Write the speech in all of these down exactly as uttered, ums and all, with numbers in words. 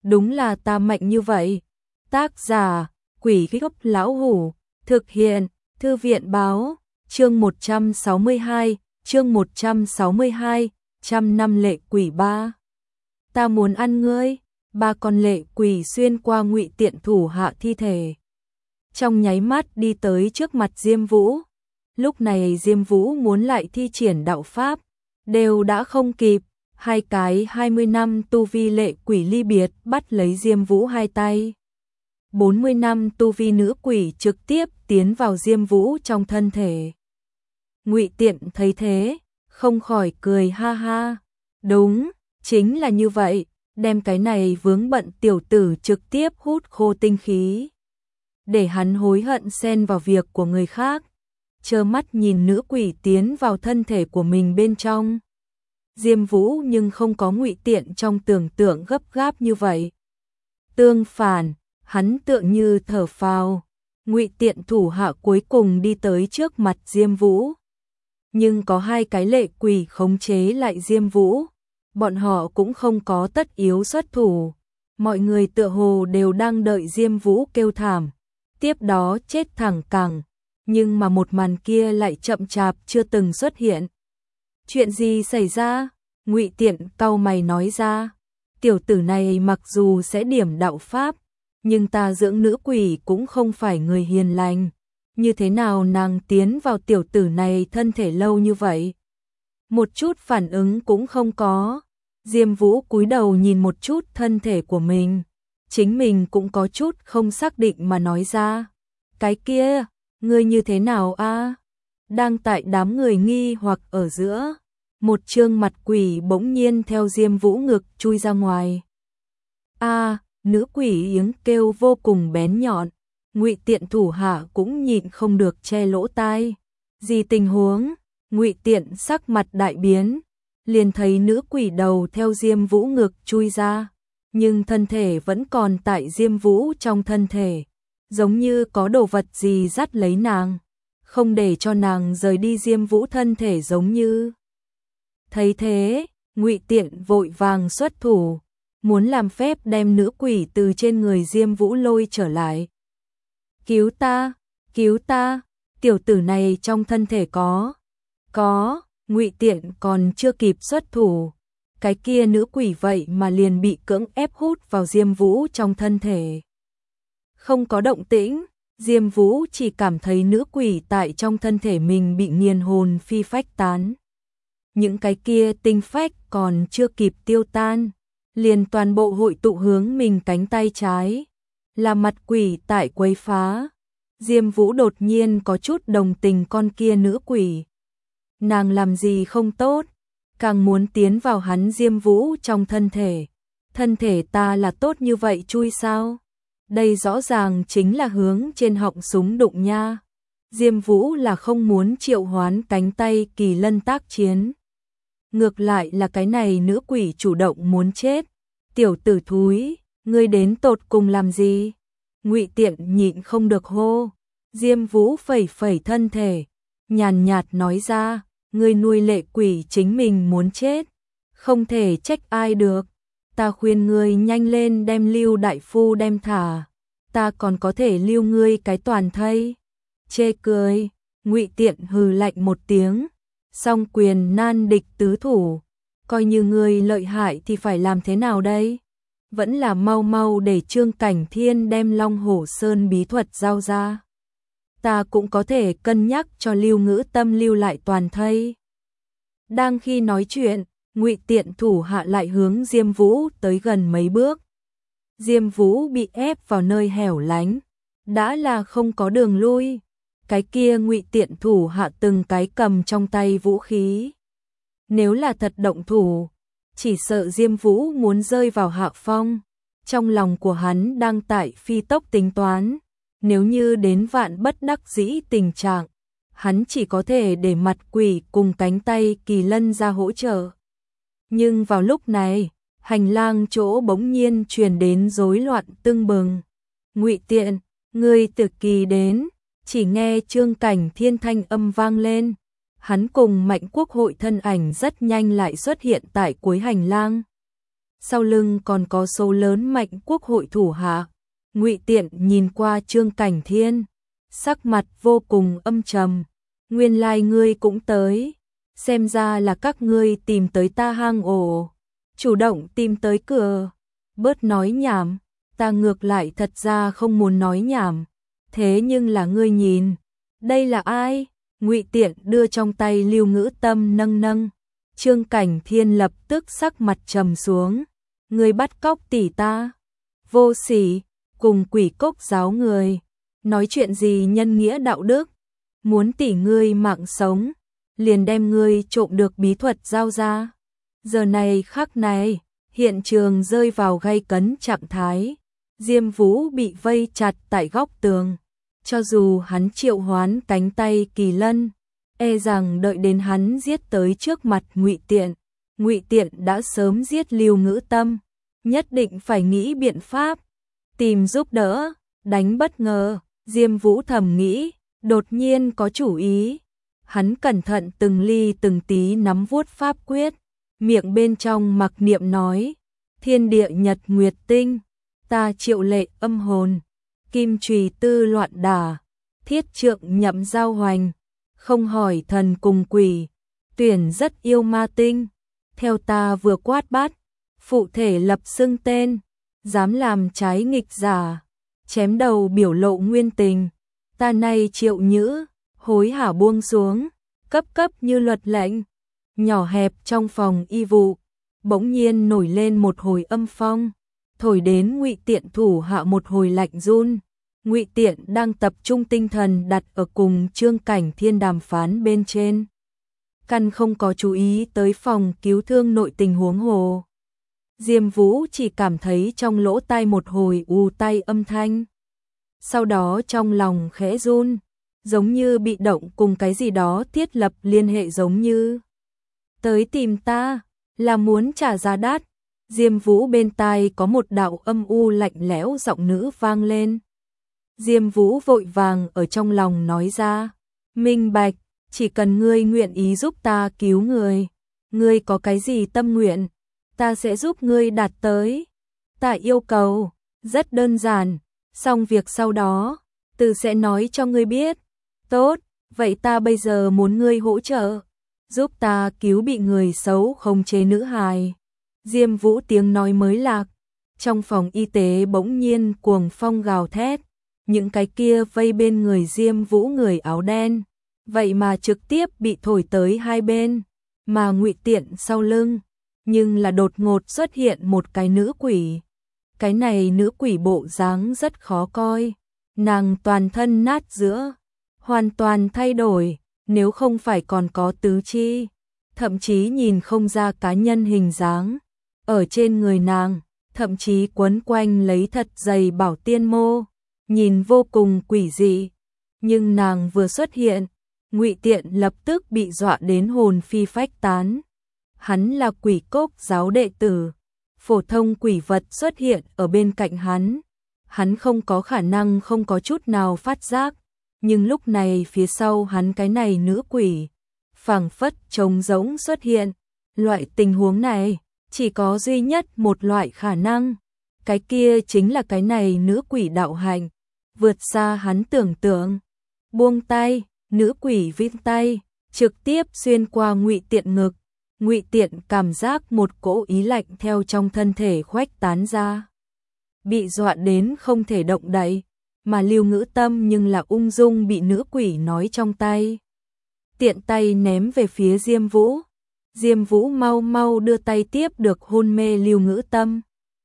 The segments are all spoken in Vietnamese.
đúng là ta mạnh như vậy. Tác giả, Quỷ Gốc Lão Hủ, thực hiện, Thư viện Báo, chương một trăm sáu mươi hai, chương một trăm sáu mươi hai, trăm năm lệ quỷ ba. Ta muốn ăn ngươi, ba con lệ quỷ xuyên qua Ngụy Tiện thủ hạ thi thể. Trong nháy mắt đi tới trước mặt Diêm Vũ. Lúc này Diêm Vũ muốn lại thi triển đạo pháp, đều đã không kịp. Hai cái hai mươi năm tu vi lệ quỷ ly biệt bắt lấy Diêm Vũ hai tay. bốn mươi năm tu vi nữ quỷ trực tiếp tiến vào Diêm Vũ trong thân thể. Ngụy Tiện thấy thế, không khỏi cười ha ha. Đúng, chính là như vậy, đem cái này vướng bận tiểu tử trực tiếp hút khô tinh khí. Để hắn hối hận xen vào việc của người khác, trơ mắt nhìn nữ quỷ tiến vào thân thể của mình bên trong. Diêm Vũ nhưng không có Ngụy Tiện trong tưởng tượng gấp gáp như vậy. Tương phản, hắn tựa như thở phào. Ngụy Tiện thủ hạ cuối cùng đi tới trước mặt Diêm Vũ. Nhưng có hai cái lệ quỷ khống chế lại Diêm Vũ. Bọn họ cũng không có tất yếu xuất thủ. Mọi người tựa hồ đều đang đợi Diêm Vũ kêu thảm. Tiếp đó chết thẳng cẳng. Nhưng mà một màn kia lại chậm chạp chưa từng xuất hiện. Chuyện gì xảy ra? Ngụy Tiện cau mày nói ra. Tiểu tử này mặc dù sẽ điểm đạo pháp, nhưng ta dưỡng nữ quỷ cũng không phải người hiền lành. Như thế nào nàng tiến vào tiểu tử này thân thể lâu như vậy? Một chút phản ứng cũng không có. Diêm Vũ cúi đầu nhìn một chút thân thể của mình. Chính mình cũng có chút không xác định mà nói ra. Cái kia, ngươi như thế nào a? Đang tại đám người nghi hoặc ở giữa. Một trương mặt quỷ bỗng nhiên theo Diêm Vũ ngực chui ra ngoài. A, nữ quỷ tiếng kêu vô cùng bén nhọn. Ngụy Tiện thủ hạ cũng nhịn không được che lỗ tai. Gì tình huống? Ngụy Tiện sắc mặt đại biến, liền thấy nữ quỷ đầu theo Diêm Vũ ngực chui ra, nhưng thân thể vẫn còn tại Diêm Vũ trong thân thể, giống như có đồ vật gì dắt lấy nàng, không để cho nàng rời đi Diêm Vũ thân thể giống như. Thấy thế, Ngụy Tiện vội vàng xuất thủ, muốn làm phép đem nữ quỷ từ trên người Diêm Vũ lôi trở lại. Cứu ta, cứu ta, tiểu tử này trong thân thể có. Có, Ngụy Tiện còn chưa kịp xuất thủ. Cái kia nữ quỷ vậy mà liền bị cưỡng ép hút vào Diêm Vũ trong thân thể. Không có động tĩnh, Diêm Vũ chỉ cảm thấy nữ quỷ tại trong thân thể mình bị nghiền hồn phi phách tán. Những cái kia tinh phách còn chưa kịp tiêu tan, liền toàn bộ hội tụ hướng mình cánh tay trái. Là mặt quỷ tại quấy phá. Diêm Vũ đột nhiên có chút đồng tình con kia nữ quỷ. Nàng làm gì không tốt, càng muốn tiến vào hắn Diêm Vũ trong thân thể. Thân thể ta là tốt như vậy chui sao? Đây rõ ràng chính là hướng trên họng súng đụng nha. Diêm Vũ là không muốn triệu hoán cánh tay kỳ lân tác chiến. Ngược lại là cái này nữ quỷ chủ động muốn chết. Tiểu tử thúi, ngươi đến tột cùng làm gì? Ngụy Tiện nhịn không được hô. Diêm Vũ phẩy phẩy thân thể, nhàn nhạt nói ra, ngươi nuôi lệ quỷ chính mình muốn chết, không thể trách ai được. Ta khuyên ngươi nhanh lên đem Lưu đại phu đem thả, ta còn có thể lưu ngươi cái toàn thây. Chê cười, Ngụy Tiện hừ lạnh một tiếng, song quyền nan địch tứ thủ, coi như ngươi lợi hại thì phải làm thế nào đây? Vẫn là mau mau để Trương Cảnh Thiên đem Long Hổ Sơn bí thuật giao ra. Ta cũng có thể cân nhắc cho Lưu Ngữ Tâm lưu lại toàn thây. Đang khi nói chuyện, Ngụy Tiện thủ hạ lại hướng Diêm Vũ tới gần mấy bước. Diêm Vũ bị ép vào nơi hẻo lánh, đã là không có đường lui. Cái kia Ngụy Tiện thủ hạ từng cái cầm trong tay vũ khí. Nếu là thật động thủ, chỉ sợ Diêm Vũ muốn rơi vào hạ phong. Trong lòng của hắn đang tại phi tốc tính toán, nếu như đến vạn bất đắc dĩ tình trạng, hắn chỉ có thể để mặt quỷ cùng cánh tay kỳ lân ra hỗ trợ. Nhưng vào lúc này, hành lang chỗ bỗng nhiên truyền đến rối loạn tưng bừng. Ngụy Tiện, ngươi từ kỳ đến, chỉ nghe Trương Cảnh Thiên thanh âm vang lên. Hắn cùng Mạnh Quốc Hội thân ảnh rất nhanh lại xuất hiện tại cuối hành lang. sau lưng còn có số lớn Mạnh Quốc hội thủ hạ. Ngụy Tiện nhìn qua Trương Cảnh Thiên, sắc mặt vô cùng âm trầm. Nguyên lai ngươi cũng tới, xem ra là các ngươi tìm tới ta hang ổ, chủ động tìm tới cửa. Bớt nói nhảm, ta ngược lại thật ra không muốn nói nhảm. Thế nhưng là ngươi nhìn, đây là ai? Ngụy Tiện đưa trong tay Lưu Ngữ Tâm nâng nâng. Trương Cảnh Thiên lập tức sắc mặt trầm xuống. Ngươi bắt cóc tỷ ta, vô sỉ, cùng quỷ cốc giáo người, nói chuyện gì nhân nghĩa đạo đức, muốn tỷ ngươi mạng sống, liền đem ngươi trộm được bí thuật giao ra. Giờ này khắc này, hiện trường rơi vào gay cấn trạng thái. Diêm Vũ bị vây chặt tại góc tường, cho dù hắn triệu hoán cánh tay kỳ lân, e rằng đợi đến hắn giết tới trước mặt Ngụy Tiện, Ngụy Tiện đã sớm giết Lưu Ngữ Tâm, nhất định phải nghĩ biện pháp tìm giúp đỡ, đánh bất ngờ. Diêm Vũ thầm nghĩ, đột nhiên có chủ ý. Hắn cẩn thận từng ly từng tí nắm vuốt pháp quyết, miệng bên trong mặc niệm nói: Thiên địa nhật nguyệt tinh, ta triệu lệ âm hồn, kim chùy tư loạn đả, thiết trượng nhậm giao hoành, không hỏi thần cùng quỷ, tuyển rất yêu ma tinh, theo ta vừa quát bát, phụ thể lập xưng tên, dám làm trái nghịch giả, chém đầu biểu lộ nguyên tình, ta nay triệu nhữ, hối hả buông xuống, cấp cấp như luật lệnh. Nhỏ hẹp trong phòng y vụ, bỗng nhiên nổi lên một hồi âm phong, thổi đến Ngụy Tiện thủ hạ một hồi lạnh run. Ngụy Tiện đang tập trung tinh thần đặt ở cùng Trương Cảnh Thiên đàm phán bên trên, căn không có chú ý tới phòng cứu thương nội tình huống hồ. Diêm Vũ chỉ cảm thấy trong lỗ tai một hồi ù tai âm thanh, sau đó trong lòng khẽ run, giống như bị động cùng cái gì đó thiết lập liên hệ, giống như tới tìm ta là muốn trả giá đắt. Diêm Vũ bên tai có một đạo âm u lạnh lẽo giọng nữ vang lên. Diêm Vũ vội vàng ở trong lòng nói ra: Minh bạch, chỉ cần ngươi nguyện ý giúp ta cứu người, ngươi có cái gì tâm nguyện, ta sẽ giúp ngươi đạt tới. Ta yêu cầu rất đơn giản, xong việc sau đó từ sẽ nói cho ngươi biết. Tốt, vậy ta bây giờ muốn ngươi hỗ trợ, giúp ta cứu bị người xấu khống chế nữ hài. Diêm Vũ tiếng nói mới lạc, trong phòng y tế bỗng nhiên cuồng phong gào thét, những cái kia vây bên người Diêm Vũ người áo đen, vậy mà trực tiếp bị thổi tới hai bên, mà Ngụy Tiện sau lưng, nhưng là đột ngột xuất hiện một cái nữ quỷ. Cái này nữ quỷ bộ dáng rất khó coi, nàng toàn thân nát giữa, hoàn toàn thay đổi, nếu không phải còn có tứ chi, thậm chí nhìn không ra cá nhân hình dáng. Ở trên người nàng, thậm chí quấn quanh lấy thật dày bảo tiên mô, nhìn vô cùng quỷ dị. Nhưng nàng vừa xuất hiện, Ngụy Tiện lập tức bị dọa đến hồn phi phách tán. Hắn là quỷ cốc giáo đệ tử, phổ thông quỷ vật xuất hiện ở bên cạnh hắn, hắn không có khả năng không có chút nào phát giác. Nhưng lúc này phía sau hắn cái này nữ quỷ, phảng phất trống rỗng xuất hiện. Loại tình huống này chỉ có duy nhất một loại khả năng, cái kia chính là cái này nữ quỷ đạo hạnh, vượt xa hắn tưởng tượng. Buông tay, nữ quỷ vươn tay, trực tiếp xuyên qua Ngụy Tiện ngực. Ngụy Tiện cảm giác một cỗ ý lạnh theo trong thân thể khuếch tán ra, bị dọa đến không thể động đậy, mà Lưu Ngữ Tâm nhưng là ung dung bị nữ quỷ nói trong tay, tiện tay ném về phía Diêm Vũ. Diêm Vũ mau mau đưa tay tiếp được hôn mê Lưu Ngữ Tâm.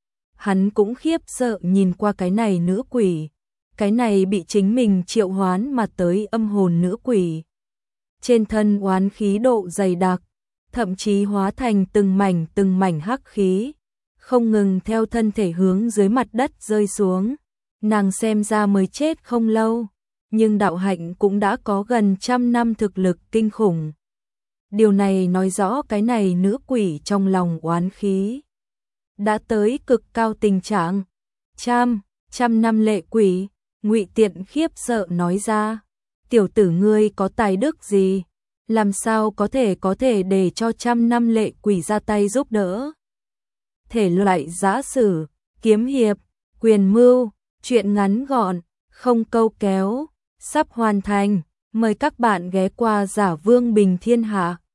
Hắn cũng khiếp sợ nhìn qua cái này nữ quỷ, cái này bị chính mình triệu hoán mà tới âm hồn nữ quỷ. Trên thân oán khí độ dày đặc, thậm chí hóa thành từng mảnh từng mảnh hắc khí, không ngừng theo thân thể hướng dưới mặt đất rơi xuống. Nàng xem ra mới chết không lâu, nhưng đạo hạnh cũng đã có gần trăm năm thực lực kinh khủng. Điều này nói rõ cái này nữ quỷ trong lòng oán khí đã tới cực cao tình trạng. Trăm, trăm năm lệ quỷ, Ngụy Tiện khiếp sợ nói ra, tiểu tử ngươi có tài đức gì, làm sao có thể có thể để cho trăm năm lệ quỷ ra tay giúp đỡ. thể loại giã sử, kiếm hiệp, quyền mưu, truyện ngắn gọn, không câu kéo, sắp hoàn thành. Mời các bạn ghé qua Giả Vương Bình Thiên Hạ.